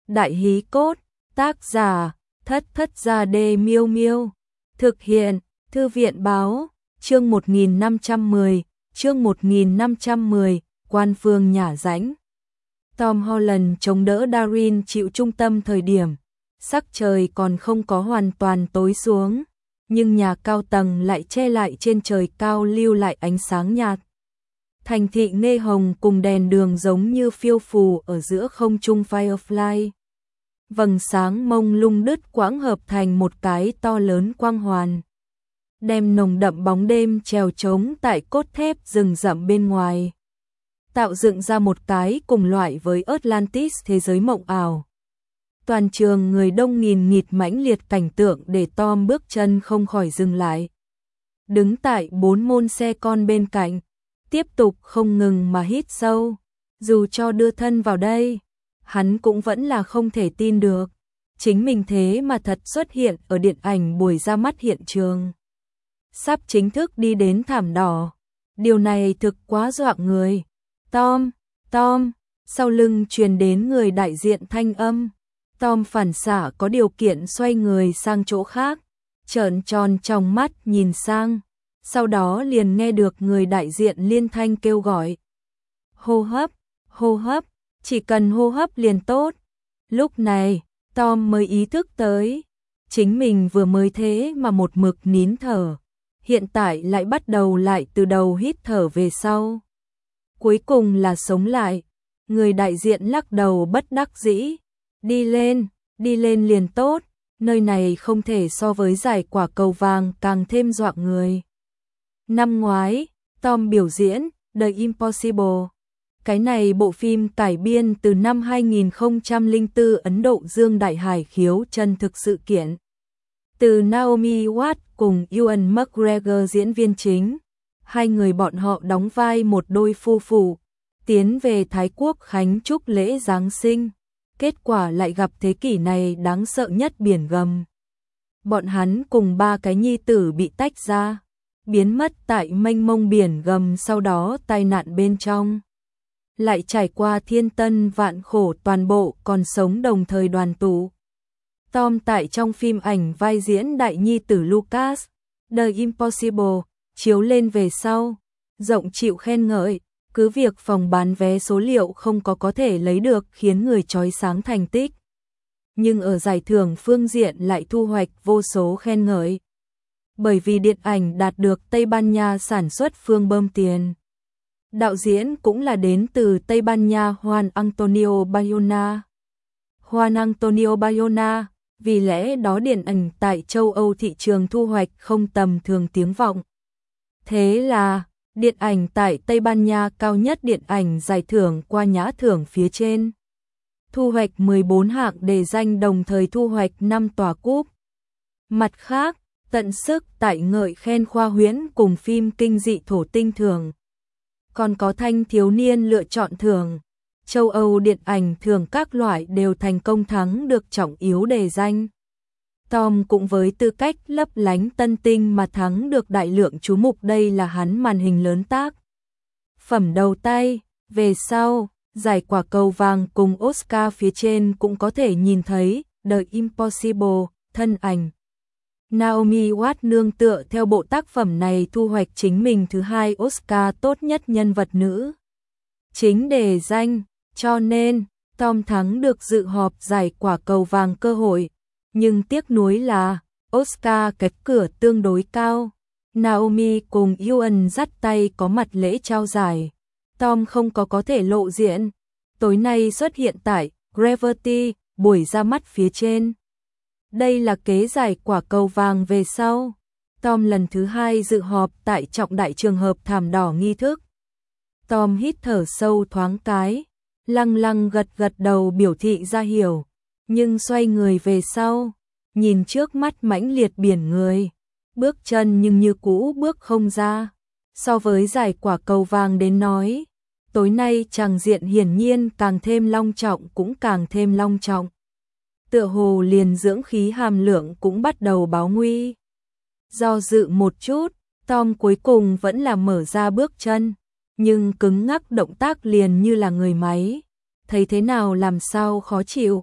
Đại hí cốt, tác giả, Thất Thất Gia Đê Miêu Miêu. Thực hiện, Thư viện báo, chương 1510, chương 1510, quan phương nhả rãnh. Tom Holland chống đỡ Darin chịu trung tâm thời điểm, sắc trời còn không có hoàn toàn tối xuống, nhưng nhà cao tầng lại che lại trên trời cao lưu lại ánh sáng nhạt. Thành thị nghe hồng cùng đèn đường giống như phiêu phù ở giữa không trung Firefly. Vầng sáng mông lung đứt quãng hợp thành một cái to lớn quang hoàn, đem nồng đậm bóng đêm treo trống tại cốt thép rừng rậm bên ngoài, tạo dựng ra một cái cùng loại với Atlantis thế giới mộng ảo. Toàn trường người đông nghìn nghịt mãnh liệt cảnh tượng để Tom bước chân không khỏi dừng lại. Đứng tại 4 môn xe con bên cạnh, tiếp tục không ngừng mà hít sâu, dù cho đưa thân vào đây, hắn cũng vẫn là không thể tin được, chính mình thế mà thật xuất hiện ở điện ảnh buổi ra mắt hiện trường. Sắp chính thức đi đến thảm đỏ, điều này thực quá dọa người. Tom, sau lưng truyền đến người đại diện thanh âm. Tom phản xạ có điều kiện xoay người sang chỗ khác, trợn tròn trong mắt nhìn sang, sau đó liền nghe được người đại diện liên thanh kêu gọi. Hô hấp, chỉ cần hô hấp liền tốt. Lúc này, Tom mới ý thức tới, chính mình vừa mới thế mà một mực nín thở, hiện tại lại bắt đầu lại từ đầu hít thở về sau. Cuối cùng là sống lại, người đại diện lắc đầu bất đắc dĩ. Đi lên liền tốt, nơi này không thể so với giải quả cầu vàng càng thêm dọa người. Năm ngoái, Tom biểu diễn The Impossible. Cái này bộ phim cải biên từ năm 2004 Ấn Độ Dương Đại Hải khiếu chân thực sự kiện. Từ Naomi Watts cùng Ewan McGregor diễn viên chính. Hai người bọn họ đóng vai một đôi phu phụ, tiến về Thái Quốc khánh chúc lễ Giáng sinh. Kết quả lại gặp thế kỷ này đáng sợ nhất biển gầm. Bọn hắn cùng 3 cái nhi tử bị tách ra, biến mất tại mênh mông biển gầm, sau đó tai nạn bên trong. Lại trải qua thiên tân vạn khổ, toàn bộ còn sống đồng thời đoàn tụ. Tom tại trong phim ảnh vai diễn đại nhi tử Lucas, The Impossible, chiếu lên về sau, rộng chịu khen ngợi. Cứ việc phòng bán vé số liệu không có thể lấy được khiến người chói sáng thành tích, nhưng ở giải thưởng phương diện lại thu hoạch vô số khen ngợi. Bởi vì điện ảnh đạt được Tây Ban Nha sản xuất phương bơm tiền. Đạo diễn cũng là đến từ Tây Ban Nha Juan Antonio Bayona, vì lẽ đó điện ảnh tại châu Âu thị trường thu hoạch không tầm thường tiếng vọng. Thế là điện ảnh tại Tây Ban Nha cao nhất điện ảnh giải thưởng qua nhã thưởng phía trên. Thu hoạch 14 hạng đề danh, đồng thời thu hoạch 5 tòa cúp. Mặt khác, tận sức tại ngợi khen khoa huyễn cùng phim kinh dị thổ tinh thưởng. Còn có thanh thiếu niên lựa chọn thưởng. Châu Âu điện ảnh thưởng các loại đều thành công thắng được trọng yếu đề danh. Tom cũng với tư cách lấp lánh tân tinh mà thắng được đại lượng chú mục, đây là hắn màn hình lớn tác phẩm đầu tay. Về sau, giải quả cầu vàng cùng Oscar phía trên cũng có thể nhìn thấy The Impossible, thân ảnh Naomi Watts nương tựa theo bộ tác phẩm này thu hoạch chính mình thứ 2 Oscar tốt nhất nhân vật nữ chính đề danh, cho nên Tom thắng được dự họp giải quả cầu vàng cơ hội. Nhưng tiếc nuối là Oscar cách cửa tương đối cao. Naomi cùng Ewan dắt tay có mặt lễ trao giải. Tom không có thể lộ diện. Tối nay xuất hiện tại Gravity, buổi ra mắt phía trên. Đây là kế giải quả cầu vàng về sau. Tom lần thứ 2 dự họp tại trọng đại trường hợp thảm đỏ nghi thức. Tom hít thở sâu thoáng cái, lăng gật đầu biểu thị ra hiểu. Nhưng xoay người về sau, nhìn trước mắt mãnh liệt biển người, bước chân nhưng như cũ bước không ra. So với giải quả cầu vàng đến nói, tối nay tràng diện hiển nhiên càng thêm long trọng, cũng càng thêm long trọng. Tựa hồ liền dưỡng khí hàm lượng cũng bắt đầu báo nguy. Do dự một chút, Tom cuối cùng vẫn là mở ra bước chân, nhưng cứng ngắc động tác liền như là người máy. Thấy thế nào làm sao khó chịu.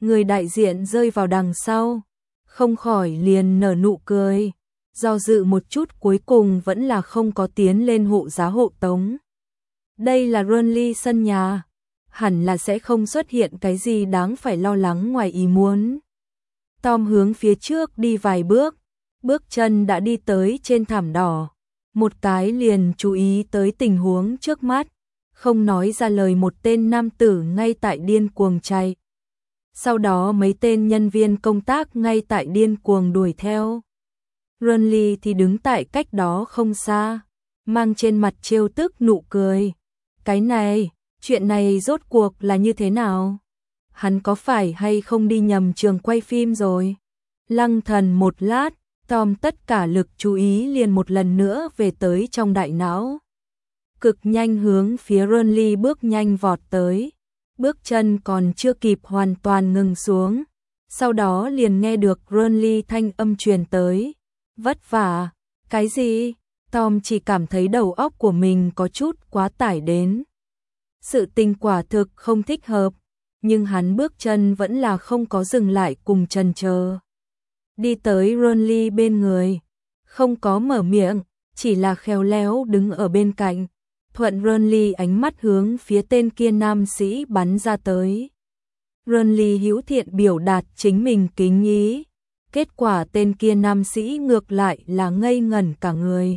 Người đại diện rơi vào đằng sau, không khỏi liền nở nụ cười. Do dự một chút cuối cùng vẫn là không có tiến lên hộ giá hộ tống. Đây là Burnley sân nhà, hẳn là sẽ không xuất hiện cái gì đáng phải lo lắng ngoài ý muốn. Tom hướng phía trước đi vài bước, bước chân đã đi tới trên thảm đỏ, một cái liền chú ý tới tình huống trước mắt, không nói ra lời một tên nam tử ngay tại điên cuồng chạy. Sau đó mấy tên nhân viên công tác ngay tại điên cuồng đuổi theo. Burnley thì đứng tại cách đó không xa, mang trên mặt trêu tức nụ cười. Cái này, chuyện này rốt cuộc là như thế nào? Hắn có phải hay không đi nhầm trường quay phim rồi? Lăng thần một lát, Tom tất cả lực chú ý liền một lần nữa về tới trong đại não. Cực nhanh hướng phía Burnley bước nhanh vọt tới. Bước chân còn chưa kịp hoàn toàn ngừng xuống. Sau đó liền nghe được Burnley thanh âm truyền tới. Vất vả. Cái gì? Tom chỉ cảm thấy đầu óc của mình có chút quá tải đến. Sự tình quả thực không thích hợp. Nhưng hắn bước chân vẫn là không có dừng lại cùng chần chờ. Đi tới Burnley bên người. Không có mở miệng, chỉ là khéo léo đứng ở bên cạnh. Thuận Burnley ánh mắt hướng phía tên kia nam sĩ bắn ra tới. Burnley hữu thiện biểu đạt chính mình kính ý. Kết quả tên kia nam sĩ ngược lại là ngây ngẩn cả người.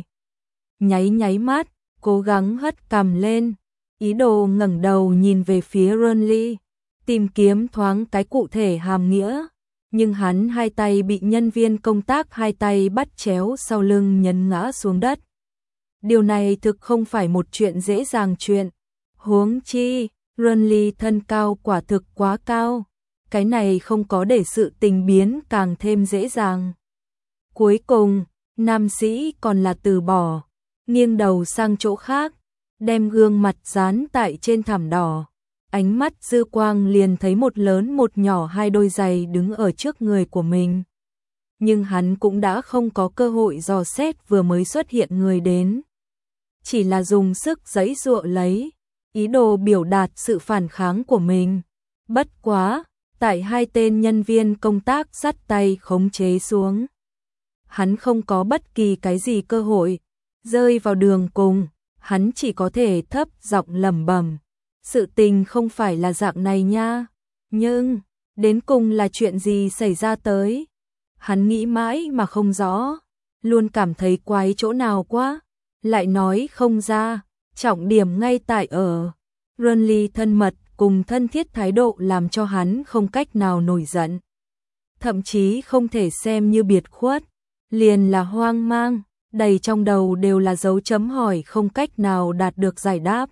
Nháy mắt, cố gắng hất cằm lên. Ý đồ ngẩng đầu nhìn về phía Burnley. Tìm kiếm thoáng cái cụ thể hàm nghĩa. Nhưng hắn hai tay bị nhân viên công tác hai tay bắt chéo sau lưng nhấn ngã xuống đất. Điều này thực không phải một chuyện dễ dàng chuyện. Huống chi, Burnley thân cao quả thực quá cao. Cái này không có để sự tình biến càng thêm dễ dàng. Cuối cùng, nam sĩ còn là từ bỏ, nghiêng đầu sang chỗ khác, đem gương mặt dán tại trên thảm đỏ. Ánh mắt dư quang liền thấy một lớn một nhỏ hai đôi giày đứng ở trước người của mình. Nhưng hắn cũng đã không có cơ hội dò xét vừa mới xuất hiện người đến. Chỉ là dùng sức giãy giụa lấy, ý đồ biểu đạt sự phản kháng của mình. Bất quá, tại hai tên nhân viên công tác dắt tay khống chế xuống. Hắn không có bất kỳ cái gì cơ hội, rơi vào đường cùng, hắn chỉ có thể thấp giọng lẩm bẩm. Sự tình không phải là dạng này nha, nhưng, đến cùng là chuyện gì xảy ra tới? Hắn nghĩ mãi mà không rõ, luôn cảm thấy quái chỗ nào quá, lại nói không ra, trọng điểm ngay tại ở. Burnley thân mật cùng thân thiết thái độ làm cho hắn không cách nào nổi giận. Thậm chí không thể xem như biệt khuất, liền là hoang mang, đầy trong đầu đều là dấu chấm hỏi không cách nào đạt được giải đáp.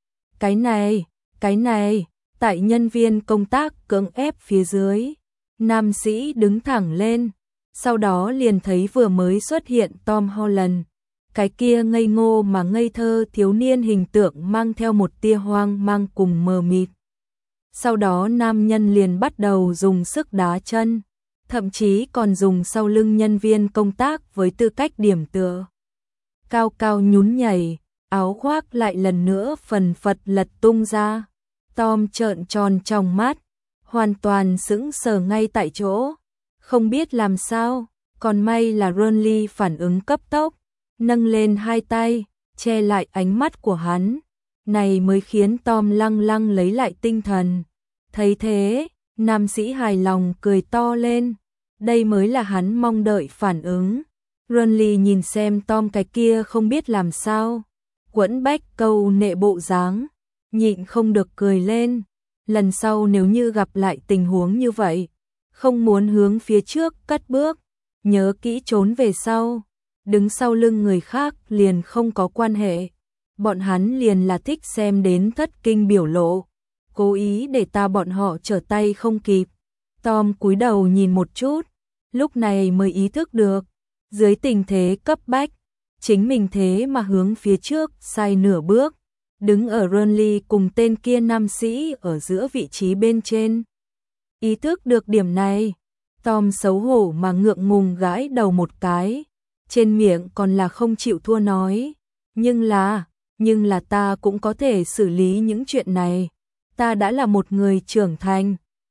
Cái này, tại nhân viên công tác cưỡng ép phía dưới, nam sĩ đứng thẳng lên, sau đó liền thấy vừa mới xuất hiện Tom Holland. Cái kia ngây ngô mà ngây thơ thiếu niên hình tượng mang theo một tia hoang mang cùng mờ mịt. Sau đó nam nhân liền bắt đầu dùng sức đá chân, thậm chí còn dùng sau lưng nhân viên công tác với tư cách điểm tựa. Cao cao nhún nhảy, áo khoác lại lần nữa phần phật lật tung ra. Tom trợn tròn trong mắt, hoàn toàn sững sờ ngay tại chỗ, không biết làm sao, còn may là Burnley phản ứng cấp tốc, nâng lên hai tay, che lại ánh mắt của hắn, này mới khiến Tom lăng lăng lấy lại tinh thần. Thấy thế, nam sĩ hài lòng cười to lên, đây mới là hắn mong đợi phản ứng. Burnley nhìn xem Tom cái kia không biết làm sao, quẫn bách câu nệ bộ dáng, nhịn không được cười lên. Lần sau nếu như gặp lại tình huống như vậy, không muốn hướng phía trước cất bước, nhớ kỹ trốn về sau, đứng sau lưng người khác liền không có quan hệ. Bọn hắn liền là thích xem đến thất kinh biểu lộ, cố ý để ta bọn họ trở tay không kịp. Tom cúi đầu nhìn một chút, lúc này mới ý thức được, dưới tình thế cấp bách, chính mình thế mà hướng phía trước sai nửa bước, đứng ở Burnley cùng tên kia nam sĩ ở giữa vị trí bên trên. Ý thức được điểm này, Tom xấu hổ mà ngượng ngùng gãi đầu một cái, trên miệng còn là không chịu thua nói, nhưng là ta cũng có thể xử lý những chuyện này, ta đã là một người trưởng thành,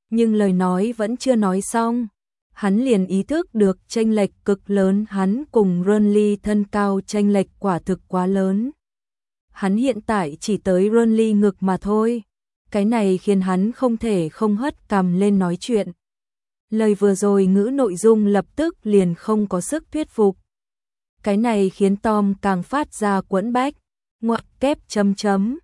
Nhưng lời nói vẫn chưa nói xong, hắn liền ý thức được chênh lệch cực lớn, hắn cùng Renly thân cao chênh lệch quả thực quá lớn. Hắn hiện tại chỉ tới Renly ngực mà thôi. Cái này khiến hắn không thể không hất cằm lên nói chuyện. Lời vừa rồi ngữ nội dung lập tức liền không có sức thuyết phục. Cái này khiến Tom càng phát ra quẫn bách. Ngoặc kép chấm chấm.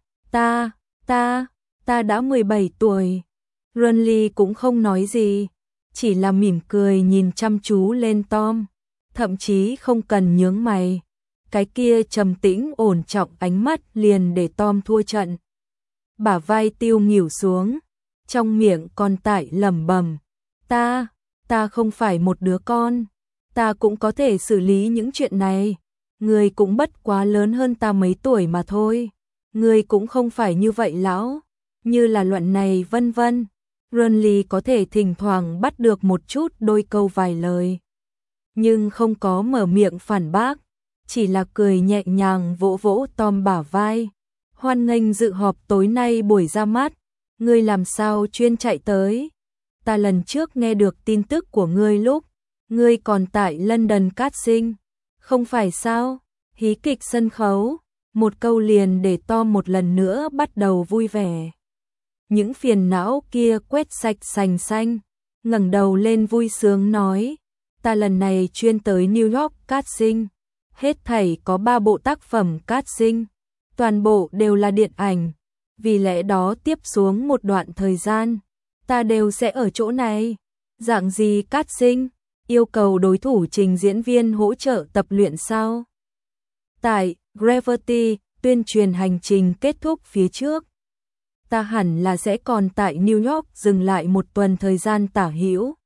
Ta đã 17 tuổi. Renly cũng không nói gì, chỉ là mỉm cười nhìn chăm chú lên Tom, thậm chí không cần nhướng mày. Cái kia trầm tĩnh ổn trọng ánh mắt liền để Tom thua trận. Bả vai Tiêu nghỉu xuống, trong miệng còn tại lẩm bẩm, ta không phải một đứa con, ta cũng có thể xử lý những chuyện này. Người cũng bất quá lớn hơn ta mấy tuổi mà thôi, người cũng không phải như vậy lão, như là luận này vân vân. Renly có thể thỉnh thoảng bắt được một chút đôi câu vài lời, nhưng không có mở miệng phản bác, chỉ là cười nhẹ nhàng vỗ vỗ Tom bả vai. Hoan nghênh dự họp tối nay buổi ra mắt, ngươi làm sao chuyên chạy tới? Ta lần trước nghe được tin tức của ngươi lúc ngươi còn tại London casting, không phải sao? Hí kịch sân khấu, một câu liền để Tom một lần nữa bắt đầu vui vẻ. Những phiền não kia quét sạch sành xanh, ngẩng đầu lên vui sướng nói, ta lần này chuyên tới New York casting, hết thảy có 3 bộ tác phẩm casting, toàn bộ đều là điện ảnh, vì lẽ đó tiếp xuống một đoạn thời gian, ta đều sẽ ở chỗ này. Dạng gì casting? Yêu cầu đối thủ trình diễn viên hỗ trợ tập luyện sao? Tại Gravity, tuyên truyền hành trình kết thúc phía trước, ta hẳn là sẽ còn tại New York dừng lại một tuần thời gian tả hữu.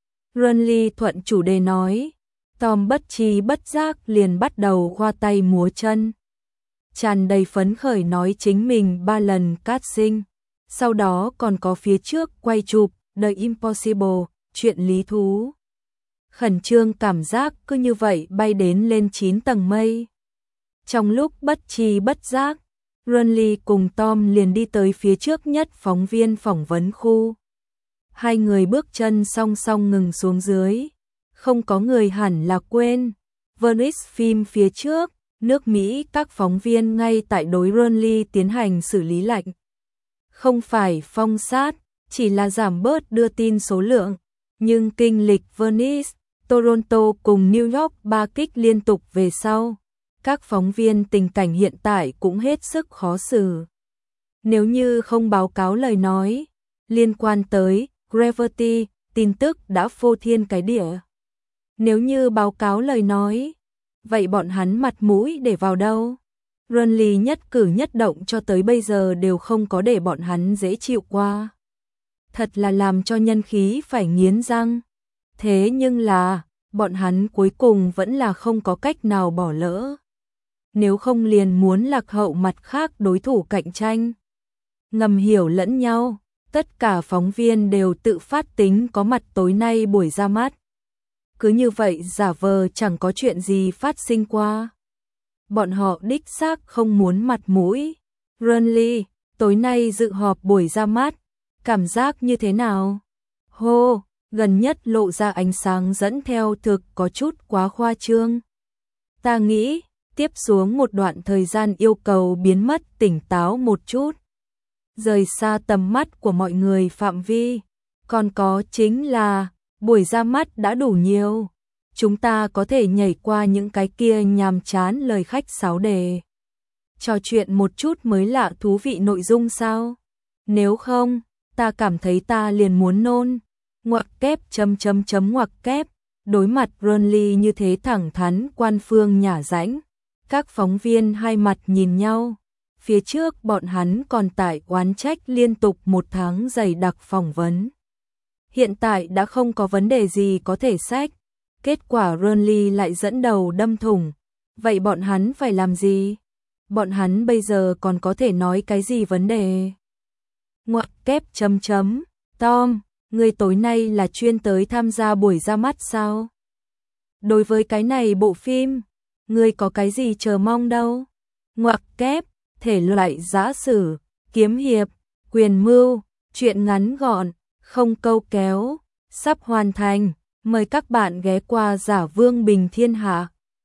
Renly thuận chủ đề nói. Tom bất tri bất giác liền bắt đầu khoa tay múa chân, tràn đầy phấn khởi nói chính mình 3 lần casting, sau đó còn có phía trước quay chụp The Impossible, chuyện lý thú. Khẩn trương cảm giác cứ như vậy bay đến lên 9 tầng mây. Trong lúc bất tri bất giác, Renly cùng Tom liền đi tới phía trước nhất phóng viên phỏng vấn khu. Hai người bước chân song song ngừng xuống dưới. Không có người hẳn là quên. Venice phim phía trước, nước Mỹ các phóng viên ngay tại đối Renly tiến hành xử lý lạnh. Không phải phong sát, chỉ là giảm bớt đưa tin số lượng. Nhưng kinh lịch Venice, Toronto cùng New York 3 kích liên tục về sau, các phóng viên tình cảnh hiện tại cũng hết sức khó xử. Nếu như không báo cáo lời nói liên quan tới Gravity, tin tức đã phô thiên cái địa. Nếu như báo cáo lời nói, vậy bọn hắn mặt mũi để vào đâu? Renly nhất cử nhất động cho tới bây giờ đều không có để bọn hắn dễ chịu qua. Thật là làm cho nhân khí phải nghiến răng. Thế nhưng là, bọn hắn cuối cùng vẫn là không có cách nào bỏ lỡ. Nếu không liền muốn lạc hậu mặt khác đối thủ cạnh tranh. Ngầm hiểu lẫn nhau, tất cả phóng viên đều tự phát tính có mặt tối nay buổi ra mắt. Cứ như vậy giả vờ chẳng có chuyện gì phát sinh qua. Bọn họ đích xác không muốn mặt mũi. Renly, tối nay dự họp buổi ra mắt, cảm giác như thế nào? Hô, gần nhất lộ ra ánh sáng dẫn theo thực có chút quá khoa trương. Ta nghĩ, tiếp xuống một đoạn thời gian yêu cầu biến mất tỉnh táo một chút. Rời xa tầm mắt của mọi người phạm vi. Còn có chính là, buổi ra mắt đã đủ nhiều. Chúng ta có thể nhảy qua những cái kia nhàm chán lời khách sáo đề. Trò chuyện một chút mới lạ thú vị nội dung sao? Nếu không, ta cảm thấy ta liền muốn nôn. Ngoặc kép ngoặc kép. Đối mặt Renly như thế thẳng thắn quan phương nhả rãnh. Các phóng viên hai mặt nhìn nhau. Phía trước bọn hắn còn tại oán trách liên tục một tháng dày đặc phỏng vấn. Hiện tại đã không có vấn đề gì có thể xách. Kết quả Renly lại dẫn đầu đâm thủng. Vậy bọn hắn phải làm gì? Bọn hắn bây giờ còn có thể nói cái gì vấn đề? Ngoặc kép Tom, người tối nay là chuyên tới tham gia buổi ra mắt sao? Đối với cái này bộ phim, người có cái gì chờ mong đâu? Ngoặc kép, thể loại giã sử, kiếm hiệp, quyền mưu, chuyện ngắn gọn, không câu kéo, sắp hoàn thành, mời các bạn ghé qua Giả Vương Bình Thiên Hạ.